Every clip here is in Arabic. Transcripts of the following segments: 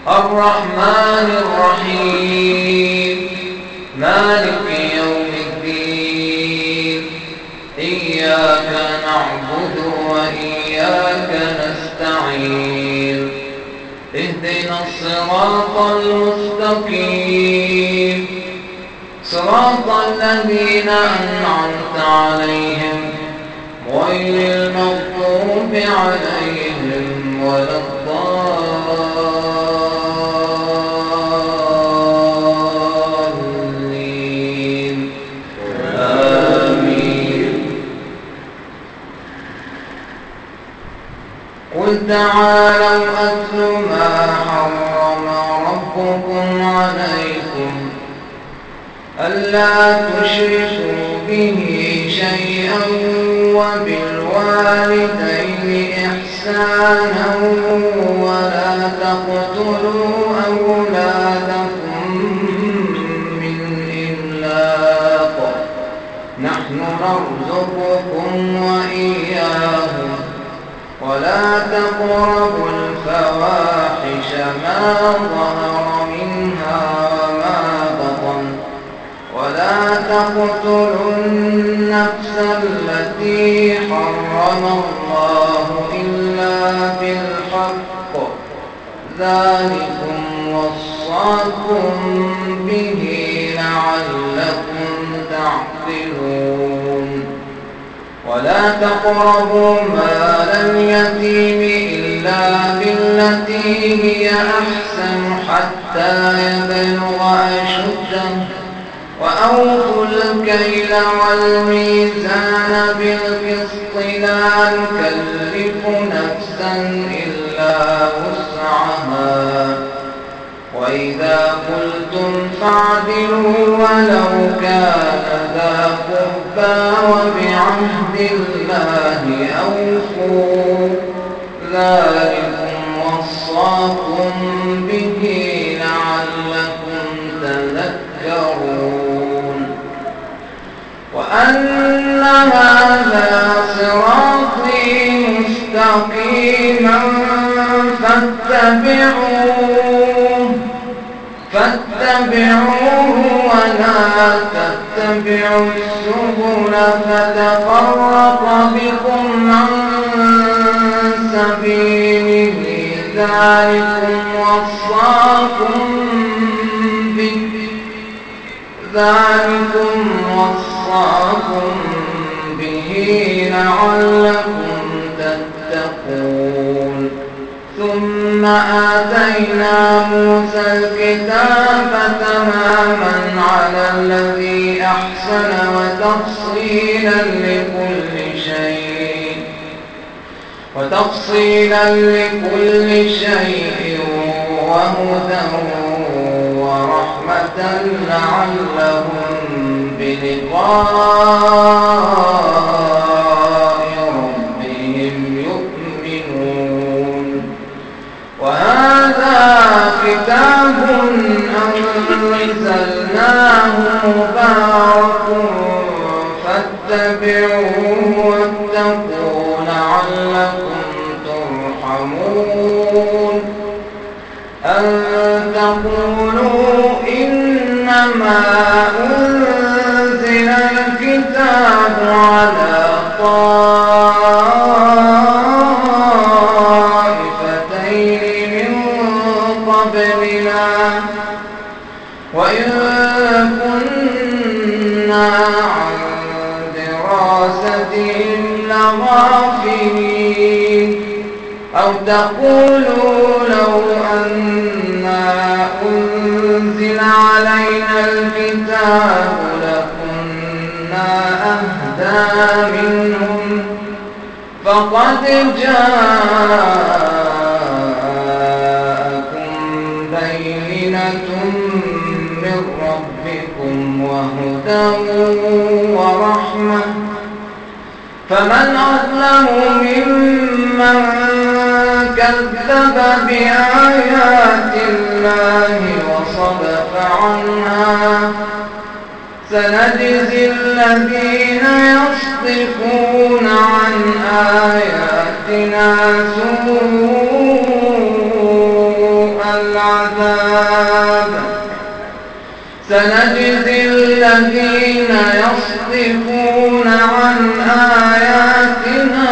الرحمن الرحيم مالك يوم الدين إياك نعبد وإياك نستعين اهدنا الصراط المستقيم صراط الذين أنعمت عليهم غير المغضوب عليهم ولا الضالين آمين. قل تعالوا أتل ما حرم ربكم عليكم ألا تشركوا به شيئا وبالوالدين إحسانا ولا تقتلوا أولادكم من إملاق نحن نرزقكم وإياهم ولا تقربوا الفواحش ما ظهر منها وما بطن ولا تقتلوا النفس التي حرم الله إلا بالحق ذلكم وصاكم به لعلكم تعقلون. ولا تقربوا مال اليتيم إلا بالتي هي أحسن حتى يبلغ أشده وأوفوا الكيل والميزان بالقسط لا نكلف نفسا إلا وسعها وإذا قلتم فاعدلوا ولو كان ذا قربى وبعهد الله أوفوا ذلكم وصاكم به لعلكم تذكرون. وأن هذا صراطي مستقيما فاتبعوه ولا تتبعوا السبل فتفرق بكم عن سبيله ذلكم وصاكم به لعلكم تتقون. ثم آتينا موسى الكتاب تماما على الذي أحسن وتفصيلا لكل شيء وهدى ورحمة لعلهم بلقاء ربهم يؤمنون. وهذا كتاب أنزلناه مبارك فاتبعوه واتقوا لعلكم ترحمون. أن تقولوا إنما أنزل الكتاب على طائفتين من قبلنا وإن كنا عن دراستهم لغافلين. أو تقولوا لو أنا أنزل علينا الكتاب لكنا أهدى منهم فقد جاءكم بينة من ربكم وهدى ورحمة فمن أظلم ممن كذب بآيات الله وصدف عنها سنجزي الذين يصدفون عن آياتنا سوء العذاب سنجزي الذين يصدفون عن آياتنا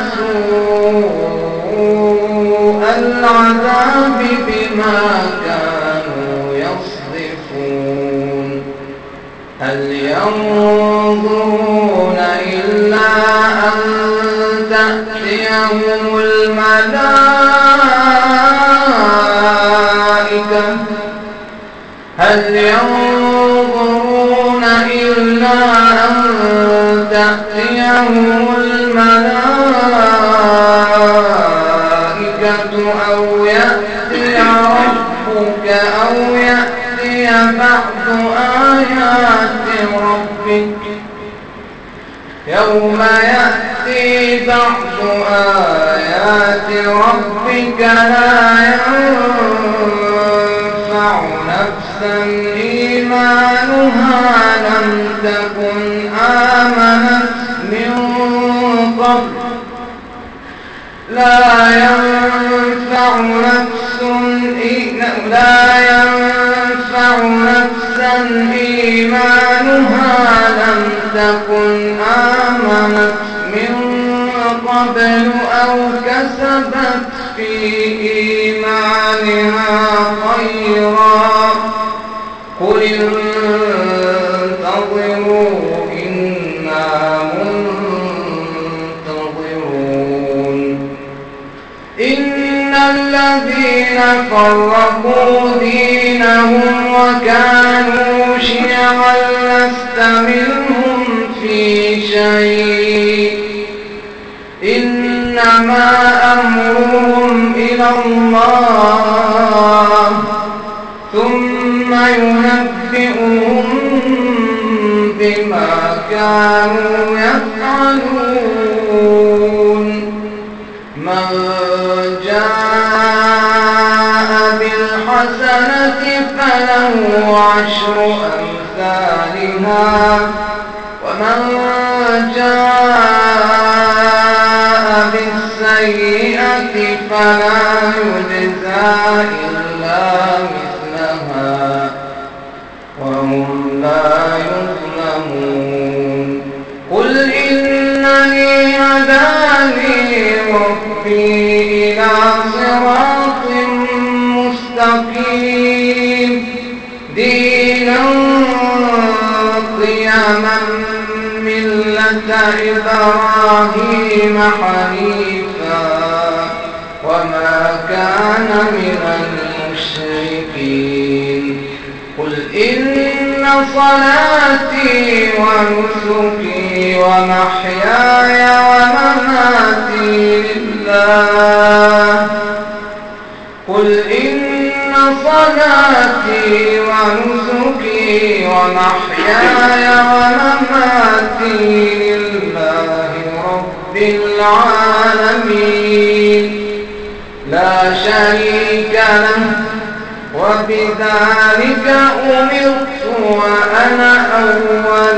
سوء العذاب بما كانوا يصدفون هل ينظرون إلا أن تأتيهم الملائكة هل ينظرون إلا أن تأتيهم الملائكة أو يأتي ربك أو يأتي بعض آيات ربك يوم يأتي بعض آيات ربك لا ينفع نفسا إيمانها لم تكن آمنت من قبل لا ينفع نفسا إيمانها لم تكن آمنت من قبل أو كسبت في إيمانها خيرا قل انتظروا إنا منتظرون إن الذين فرقوا دينهم وكانوا شيعا لست منهم في شيء إنما أمرهم إلى الله ثم ينبئهم بما كانوا يفعلون من جاء بالحسنة فله عشر أمثالها ومن جاء بالسيئة فلا يجزى إلا مثلها وهم لا يظلمون قل إنني هداني ربي إلى صراط مستقيم دينا قيما ملة إبراهيم حنيفا وما كان من المشركين قل إن صلاتي ونسكي ومحياي ومماتي لله قل إن صلاتي ونسكي ومحياي ومماتي لله رب العالمين لا شريك له وبذلك أمرت وأنا أول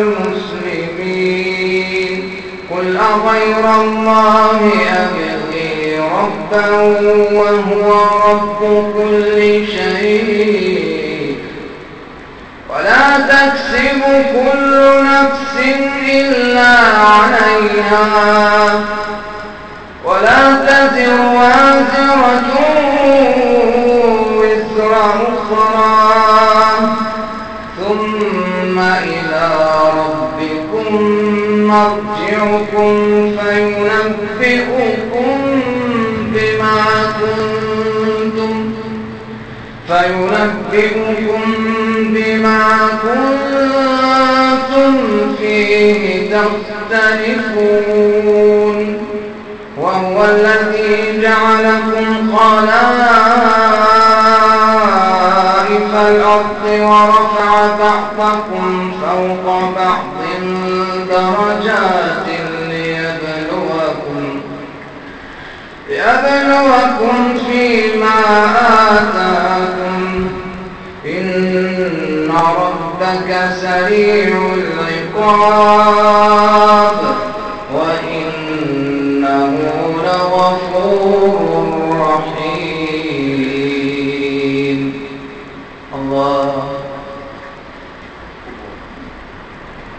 المسلمين قل أغير الله أبغي ربا وهو رب كل شيء ولا تكسب كل نفس إلا عليها ولا تزر وازرة وزر أخرى ثم إلى ربكم مرجعكم فينبئكم بما كنتم فيه تختلفون وهو الذي جعلكم خلائف الأرض ورفع بعضكم فوق بعض درجات ليبلوكم فيما آتاكم إن ربك سريع العقاب وإنه لغفور رحيم. الله